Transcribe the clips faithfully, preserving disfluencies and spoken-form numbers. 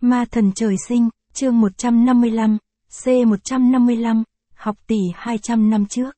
Ma thần trời sinh, chương một trăm năm mươi lăm, C một trăm năm mươi lăm, học tỷ hai trăm năm trước.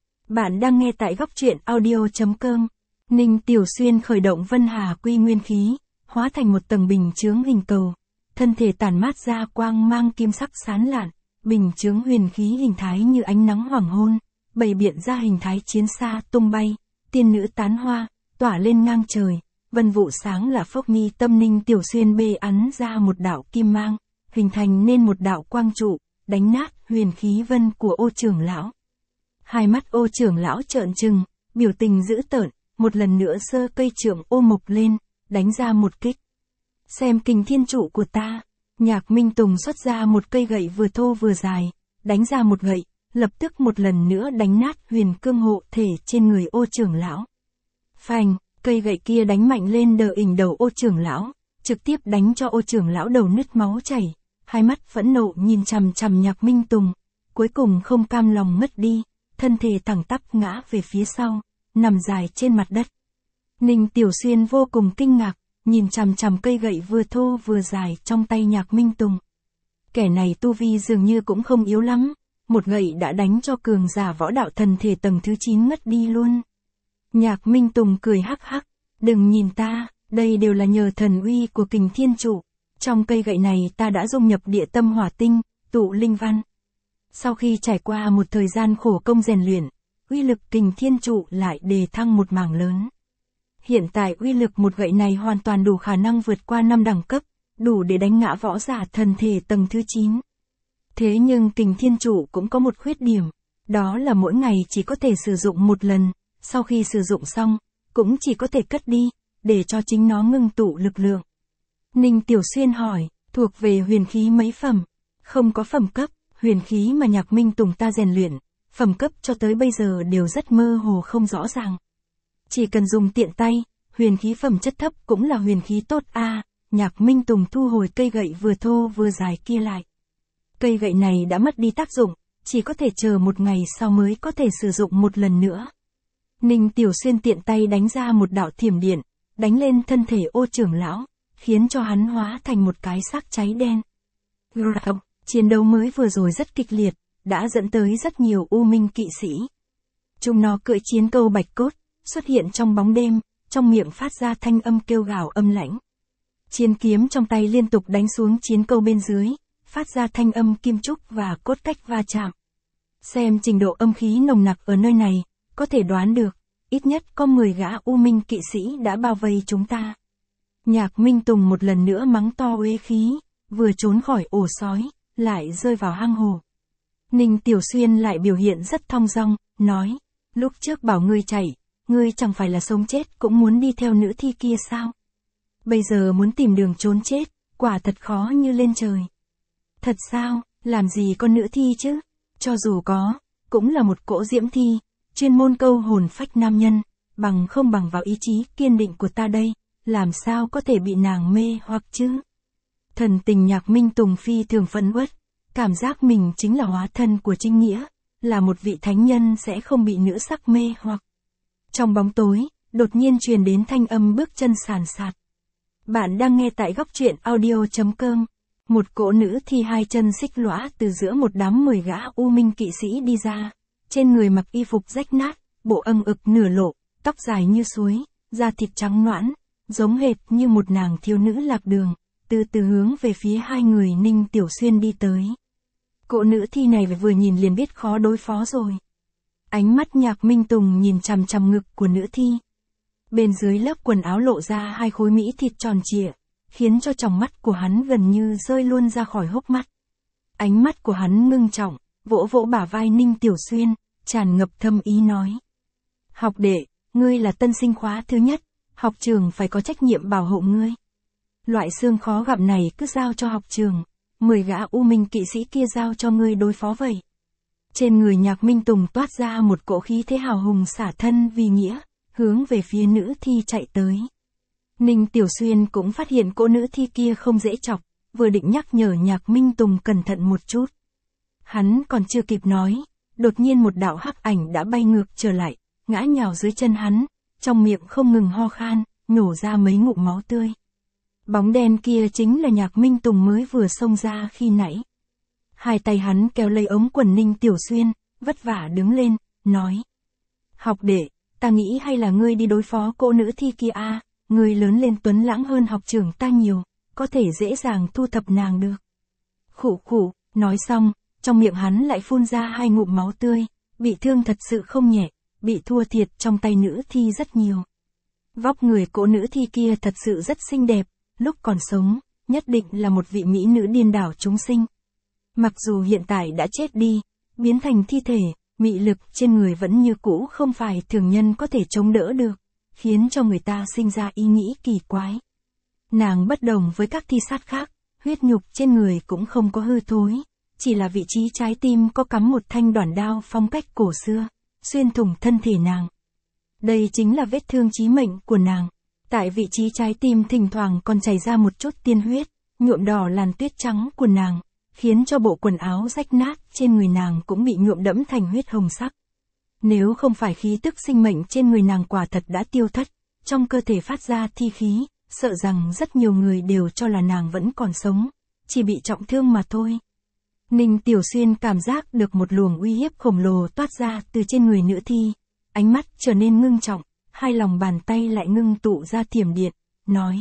Bạn đang nghe tại góc truyện audio.com. Ninh Tiểu Xuyên khởi động Vân Hà Quy nguyên khí, hóa thành một tầng bình chướng hình cầu. Thân thể tản mát ra quang mang kim sắc sáng lạn, bình chướng huyền khí hình thái như ánh nắng hoàng hôn, bày biện ra hình thái chiến xa tung bay, tiên nữ tán hoa, tỏa lên ngang trời. Vân vụ sáng là phốc mi tâm Ninh Tiểu Xuyên bê ắn ra một đạo kim mang, hình thành nên một đạo quang trụ, đánh nát huyền khí vân của Ô trưởng lão. Hai mắt Ô trưởng lão trợn trừng, biểu tình dữ tợn, một lần nữa giơ cây trượng ô mộc lên, đánh ra một kích. Xem kình thiên trụ của ta. Nhạc Minh Tùng xuất ra một cây gậy vừa thô vừa dài, đánh ra một gậy, lập tức một lần nữa đánh nát huyền cương hộ thể trên người Ô trưởng lão. Phanh, cây gậy kia đánh mạnh lên đờ ỉnh đầu Ô trưởng lão, trực tiếp đánh cho Ô trưởng lão đầu nứt máu chảy, hai mắt phẫn nộ nhìn chằm chằm Nhạc Minh Tùng, cuối cùng không cam lòng ngất đi, thân thể thẳng tắp ngã về phía sau, nằm dài trên mặt đất. Ninh Tiểu Xuyên vô cùng kinh ngạc, nhìn chằm chằm cây gậy vừa thô vừa dài trong tay Nhạc Minh Tùng. Kẻ này tu vi dường như cũng không yếu lắm, một gậy đã đánh cho cường giả võ đạo thần thể tầng thứ chín ngất đi luôn. Nhạc Minh Tùng cười hắc hắc, đừng nhìn ta, đây đều là nhờ thần uy của kình thiên trụ. Trong cây gậy này ta đã dung nhập địa tâm hỏa tinh, tụ linh văn. Sau khi trải qua một thời gian khổ công rèn luyện, uy lực kình thiên trụ lại đề thăng một mảng lớn. Hiện tại uy lực một gậy này hoàn toàn đủ khả năng vượt qua năm đẳng cấp, đủ để đánh ngã võ giả thần thể tầng thứ chín. Thế nhưng kình thiên trụ cũng có một khuyết điểm, đó là mỗi ngày chỉ có thể sử dụng một lần, sau khi sử dụng xong, cũng chỉ có thể cất đi, để cho chính nó ngưng tụ lực lượng. Ninh Tiểu Xuyên hỏi, thuộc về huyền khí mấy phẩm? Không có phẩm cấp, huyền khí mà Nhạc Minh Tùng ta rèn luyện, phẩm cấp cho tới bây giờ đều rất mơ hồ không rõ ràng. Chỉ cần dùng tiện tay, huyền khí phẩm chất thấp cũng là huyền khí tốt a. À, Nhạc Minh Tùng thu hồi cây gậy vừa thô vừa dài kia lại. Cây gậy này đã mất đi tác dụng, chỉ có thể chờ một ngày sau mới có thể sử dụng một lần nữa. Ninh Tiểu Xuyên tiện tay đánh ra một đạo thiểm điện, đánh lên thân thể Ô trưởng lão, khiến cho hắn hóa thành một cái xác cháy đen. Chiến đấu mới vừa rồi rất kịch liệt, đã dẫn tới rất nhiều u minh kỵ sĩ. Chúng nó cưỡi chiến câu bạch cốt, xuất hiện trong bóng đêm, trong miệng phát ra thanh âm kêu gào âm lãnh. Chiến kiếm trong tay liên tục đánh xuống chiến câu bên dưới, phát ra thanh âm kim trúc và cốt cách va chạm. Xem trình độ âm khí nồng nặc ở nơi này, có thể đoán được, ít nhất có mười gã u minh kỵ sĩ đã bao vây chúng ta. Nhạc Minh Tùng một lần nữa mắng to uế khí, vừa trốn khỏi ổ sói, lại rơi vào hang hồ. Ninh Tiểu Xuyên lại biểu hiện rất thong dong, nói, lúc trước bảo ngươi chạy, ngươi chẳng phải là sống chết cũng muốn đi theo nữ thi kia sao? Bây giờ muốn tìm đường trốn chết, quả thật khó như lên trời. Thật sao, làm gì có nữ thi chứ? Cho dù có, cũng là một cỗ diễm thi, chuyên môn câu hồn phách nam nhân, bằng không bằng vào ý chí kiên định của ta đây, làm sao có thể bị nàng mê hoặc chứ? Thần tình Nhạc Minh Tùng phi thường phẫn uất, cảm giác mình chính là hóa thân của chính nghĩa, là một vị thánh nhân sẽ không bị nữ sắc mê hoặc. Trong bóng tối, đột nhiên truyền đến thanh âm bước chân sàn sạt. Bạn đang nghe tại góc truyện audio.com. Một cỗ nữ thi hai chân xích lõa từ giữa một đám mười gã u minh kỵ sĩ đi ra, trên người mặc y phục rách nát, bộ âng ực nửa lộ, tóc dài như suối, da thịt trắng nõn, giống hệt như một nàng thiếu nữ lạc đường, từ từ hướng về phía hai người Ninh Tiểu Xuyên đi tới. Cỗ nữ thi này vừa nhìn liền biết khó đối phó rồi. Ánh mắt Nhạc Minh Tùng nhìn chằm chằm ngực của nữ thi. Bên dưới lớp quần áo lộ ra hai khối mỹ thịt tròn trịa, khiến cho tròng mắt của hắn gần như rơi luôn ra khỏi hốc mắt. Ánh mắt của hắn ngưng trọng, vỗ vỗ bả vai Ninh Tiểu Xuyên, tràn ngập thâm ý nói. Học đệ, ngươi là tân sinh khóa thứ nhất, học trường phải có trách nhiệm bảo hộ ngươi. Loại xương khó gặp này cứ giao cho học trường, mười gã u minh kỵ sĩ kia giao cho ngươi đối phó vậy. Trên người Nhạc Minh Tùng toát ra một cỗ khí thế hào hùng xả thân vì nghĩa, hướng về phía nữ thi chạy tới. Ninh Tiểu Xuyên cũng phát hiện cỗ nữ thi kia không dễ chọc, vừa định nhắc nhở Nhạc Minh Tùng cẩn thận một chút. Hắn còn chưa kịp nói, đột nhiên một đạo hắc ảnh đã bay ngược trở lại, ngã nhào dưới chân hắn, trong miệng không ngừng ho khan, nhổ ra mấy ngụm máu tươi. Bóng đen kia chính là Nhạc Minh Tùng mới vừa xông ra khi nãy. Hai tay hắn kéo lấy ống quần Ninh Tiểu Xuyên, vất vả đứng lên, nói. Học đệ, ta nghĩ hay là ngươi đi đối phó cô nữ thi kia a, ngươi lớn lên tuấn lãng hơn học trưởng ta nhiều, có thể dễ dàng thu thập nàng được. Khụ khụ, nói xong, trong miệng hắn lại phun ra hai ngụm máu tươi, bị thương thật sự không nhẹ, bị thua thiệt trong tay nữ thi rất nhiều. Vóc người cô nữ thi kia thật sự rất xinh đẹp, lúc còn sống, nhất định là một vị mỹ nữ điên đảo chúng sinh. Mặc dù hiện tại đã chết đi, biến thành thi thể, mị lực trên người vẫn như cũ không phải thường nhân có thể chống đỡ được, khiến cho người ta sinh ra ý nghĩ kỳ quái. Nàng bất đồng với các thi sát khác, huyết nhục trên người cũng không có hư thối, chỉ là vị trí trái tim có cắm một thanh đoản đao phong cách cổ xưa, xuyên thủng thân thể nàng. Đây chính là vết thương chí mệnh của nàng. Tại vị trí trái tim thỉnh thoảng còn chảy ra một chút tiên huyết, nhuộm đỏ làn tuyết trắng của nàng, khiến cho bộ quần áo rách nát trên người nàng cũng bị nhuộm đẫm thành huyết hồng sắc. Nếu không phải khí tức sinh mệnh trên người nàng quả thật đã tiêu thất, trong cơ thể phát ra thi khí, sợ rằng rất nhiều người đều cho là nàng vẫn còn sống, chỉ bị trọng thương mà thôi. Ninh Tiểu Xuyên cảm giác được một luồng uy hiếp khổng lồ toát ra từ trên người nữ thi, ánh mắt trở nên ngưng trọng, hai lòng bàn tay lại ngưng tụ ra thiểm điện, nói.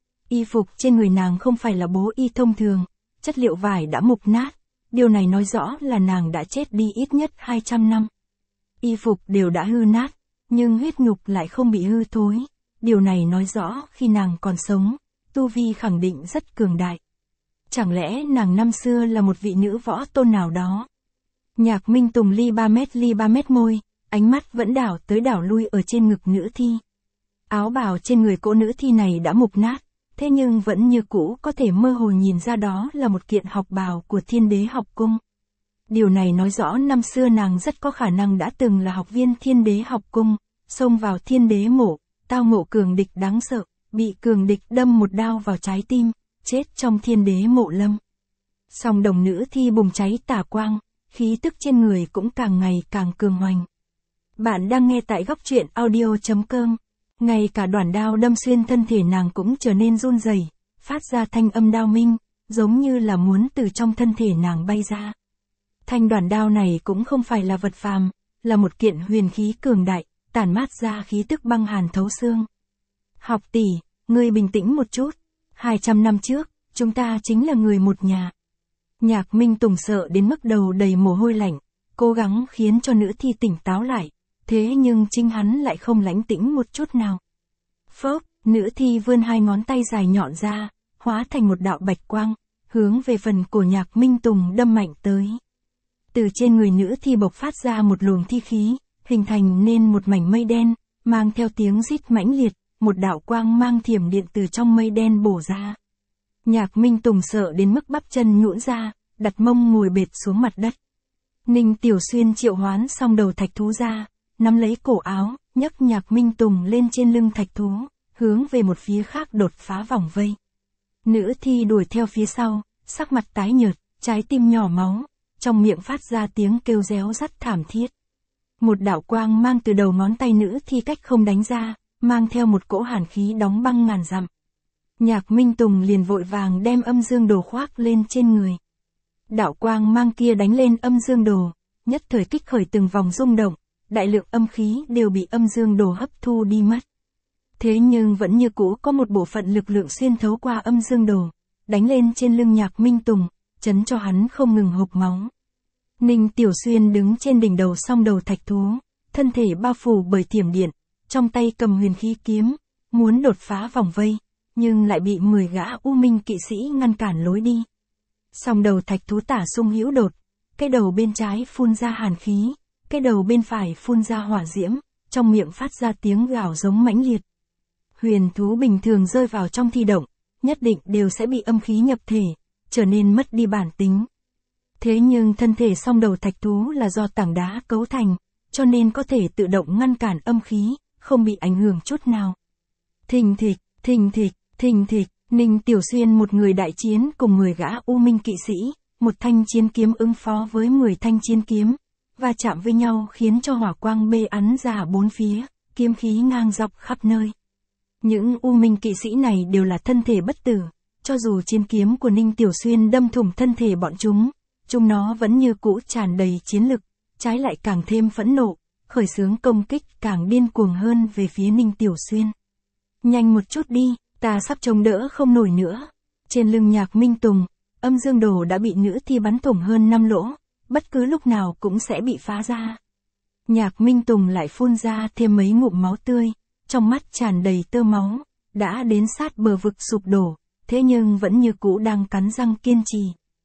Y phục trên người nàng không phải là bố y thông thường, chất liệu vải đã mục nát, điều này nói rõ là nàng đã chết đi ít nhất hai trăm năm. Y phục đều đã hư nát, nhưng huyết nhục lại không bị hư thối, điều này nói rõ khi nàng còn sống, tu vi khẳng định rất cường đại. Chẳng lẽ nàng năm xưa là một vị nữ võ tôn nào đó? Nhạc Minh Tùng ly ba mét ly ba mét môi, ánh mắt vẫn đảo tới đảo lui ở trên ngực nữ thi. Áo bào trên người cô nữ thi này đã mục nát, thế nhưng vẫn như cũ có thể mơ hồ nhìn ra đó là một kiện học bào của Thiên Đế học cung. Điều này nói rõ năm xưa nàng rất có khả năng đã từng là học viên Thiên Đế học cung, xông vào Thiên Đế mộ, tao ngộ cường địch đáng sợ, bị cường địch đâm một đao vào trái tim, chết trong Thiên Đế mộ lâm. Song đồng nữ thi bùng cháy tà quang, khí tức trên người cũng càng ngày càng cường hoành. Bạn đang nghe tại góc truyện audio chấm com. Ngay cả đoản đao đâm xuyên thân thể nàng cũng trở nên run rẩy, phát ra thanh âm đao minh, giống như là muốn từ trong thân thể nàng bay ra. Thanh đoản đao này cũng không phải là vật phàm, là một kiện huyền khí cường đại, tản mát ra khí tức băng hàn thấu xương. Học tỷ, ngươi bình tĩnh một chút, hai trăm năm trước, chúng ta chính là người một nhà. Nhạc Minh Tùng sợ đến mức đầu đầy mồ hôi lạnh, cố gắng khiến cho nữ thi tỉnh táo lại. Thế nhưng chính hắn lại không lãnh tĩnh một chút nào. Phốc, nữ thi vươn hai ngón tay dài nhọn ra, hóa thành một đạo bạch quang, hướng về phần của Nhạc Minh Tùng đâm mạnh tới. Từ trên người nữ thi bộc phát ra một luồng thi khí, hình thành nên một mảnh mây đen, mang theo tiếng rít mãnh liệt, một đạo quang mang thiểm điện từ trong mây đen bổ ra. Nhạc Minh Tùng sợ đến mức bắp chân nhũn ra, đặt mông ngồi bệt xuống mặt đất. Ninh Tiểu Xuyên triệu hoán xong đầu thạch thú ra, nắm lấy cổ áo, nhấc Nhạc Minh Tùng lên trên lưng thạch thú, hướng về một phía khác đột phá vòng vây. Nữ thi đuổi theo phía sau, sắc mặt tái nhợt, trái tim nhỏ máu, trong miệng phát ra tiếng kêu réo rắt thảm thiết. Một đạo quang mang từ đầu ngón tay nữ thi cách không đánh ra, mang theo một cỗ hàn khí đóng băng ngàn dặm. Nhạc Minh Tùng liền vội vàng đem âm dương đồ khoác lên trên người. Đạo quang mang kia đánh lên âm dương đồ, nhất thời kích khởi từng vòng rung động. Đại lượng âm khí đều bị âm dương đồ hấp thu đi mất. Thế nhưng vẫn như cũ có một bộ phận lực lượng xuyên thấu qua âm dương đồ, đánh lên trên lưng Nhạc Minh Tùng, chấn cho hắn không ngừng hộc máu. Ninh Tiểu Xuyên đứng trên đỉnh đầu song đầu thạch thú, thân thể bao phủ bởi thiểm điện, trong tay cầm huyền khí kiếm, muốn đột phá vòng vây, nhưng lại bị mười gã u minh kỵ sĩ ngăn cản lối đi. Song đầu thạch thú tả sung hữu đột, cái đầu bên trái phun ra hàn khí. Cái đầu bên phải phun ra hỏa diễm, trong miệng phát ra tiếng gào giống mãnh liệt. Huyền thú bình thường rơi vào trong thi động, nhất định đều sẽ bị âm khí nhập thể, trở nên mất đi bản tính. Thế nhưng thân thể song đầu thạch thú là do tảng đá cấu thành, cho nên có thể tự động ngăn cản âm khí, không bị ảnh hưởng chút nào. Thình thịch, thình thịch, thình thịch, Ninh Tiểu Xuyên một người đại chiến cùng mười gã u minh kỵ sĩ, một thanh chiến kiếm ứng phó với mười thanh chiến kiếm. Và chạm với nhau khiến cho hỏa quang bê ắn ra bốn phía, kiếm khí ngang dọc khắp nơi. Những U Minh kỵ sĩ này đều là thân thể bất tử, cho dù chiến kiếm của Ninh Tiểu Xuyên đâm thủng thân thể bọn chúng, chúng nó vẫn như cũ tràn đầy chiến lực, trái lại càng thêm phẫn nộ, khởi xướng công kích càng điên cuồng hơn về phía Ninh Tiểu Xuyên. Nhanh một chút đi, ta sắp chống đỡ không nổi nữa. Trên lưng Nhạc Minh Tùng, âm dương đồ đã bị nữ thi bắn thủng hơn năm lỗ, bất cứ lúc nào cũng sẽ bị phá ra. Nhạc Minh Tùng lại phun ra thêm mấy ngụm máu tươi, trong mắt tràn đầy tơ máu, đã đến sát bờ vực sụp đổ, thế nhưng vẫn như cũ đang cắn răng kiên trì.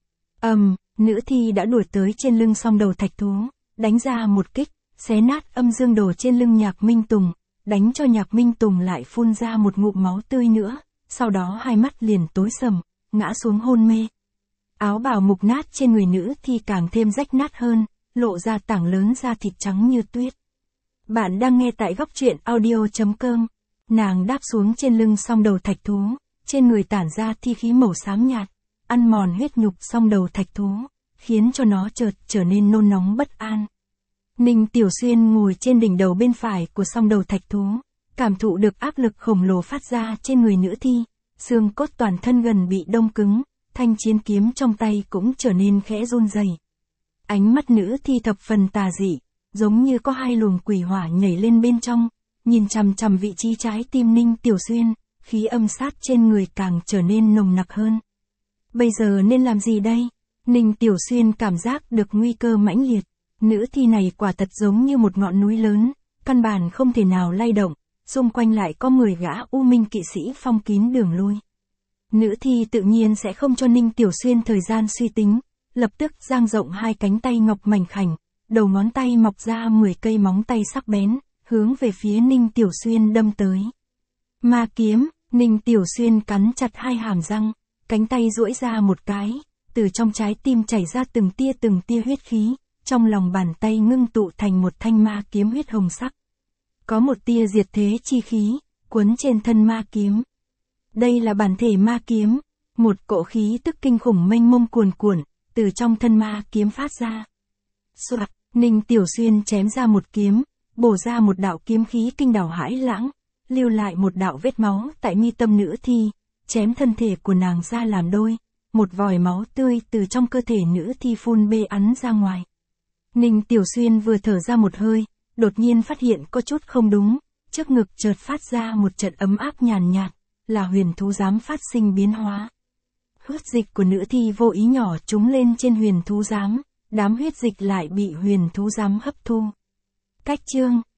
Ầm, um, nữ thi đã đuổi tới trên lưng song đầu thạch thú, đánh ra một kích, xé nát âm dương đồ trên lưng Nhạc Minh Tùng, đánh cho Nhạc Minh Tùng lại phun ra một ngụm máu tươi nữa, sau đó hai mắt liền tối sầm, ngã xuống hôn mê. Áo bào mục nát trên người nữ thi càng thêm rách nát hơn, lộ ra tảng lớn da thịt trắng như tuyết. Bạn đang nghe tại góc truyện audio chấm com. Nàng đáp xuống trên lưng song đầu thạch thú, trên người tản ra thi khí màu xám nhạt, ăn mòn huyết nhục song đầu thạch thú, khiến cho nó chợt trở nên nôn nóng bất an. Ninh Tiểu Xuyên ngồi trên đỉnh đầu bên phải của song đầu thạch thú, cảm thụ được áp lực khổng lồ phát ra trên người nữ thi, xương cốt toàn thân gần bị đông cứng, thanh chiến kiếm trong tay cũng trở nên khẽ run rẩy. Ánh mắt nữ thi thập phần tà dị, giống như có hai luồng quỷ hỏa nhảy lên bên trong, nhìn chằm chằm vị trí trái tim Ninh Tiểu Xuyên, khí âm sát trên người càng trở nên nồng nặc hơn. Bây giờ nên làm gì đây? Ninh Tiểu Xuyên cảm giác được nguy cơ mãnh liệt, nữ thi này quả thật giống như một ngọn núi lớn, căn bản không thể nào lay động, xung quanh lại có mười gã U Minh kỵ sĩ phong kín đường lui. Nữ thi tự nhiên sẽ không cho Ninh Tiểu Xuyên thời gian suy tính, lập tức dang rộng hai cánh tay ngọc mảnh khảnh, đầu ngón tay mọc ra mười cây móng tay sắc bén, hướng về phía Ninh Tiểu Xuyên đâm tới. Ma kiếm, Ninh Tiểu Xuyên cắn chặt hai hàm răng, cánh tay duỗi ra một cái, từ trong trái tim chảy ra từng tia từng tia huyết khí, trong lòng bàn tay ngưng tụ thành một thanh ma kiếm huyết hồng sắc. Có một tia diệt thế chi khí, quấn trên thân ma kiếm. Đây là bản thể ma kiếm, một cỗ khí tức kinh khủng mênh mông cuồn cuộn, từ trong thân ma kiếm phát ra. Soạt, Ninh Tiểu Xuyên chém ra một kiếm, bổ ra một đạo kiếm khí kinh đảo hải lãng, lưu lại một đạo vết máu tại mi tâm nữ thi, chém thân thể của nàng ra làm đôi, một vòi máu tươi từ trong cơ thể nữ thi phun bê ắn ra ngoài. Ninh Tiểu Xuyên vừa thở ra một hơi, đột nhiên phát hiện có chút không đúng, trước ngực chợt phát ra một trận ấm áp nhàn nhạt, là huyền thú giám phát sinh biến hóa. Huyết dịch của nữ thi vô ý nhỏ trúng lên trên huyền thú giám, đám huyết dịch lại bị huyền thú giám hấp thu. Cách chương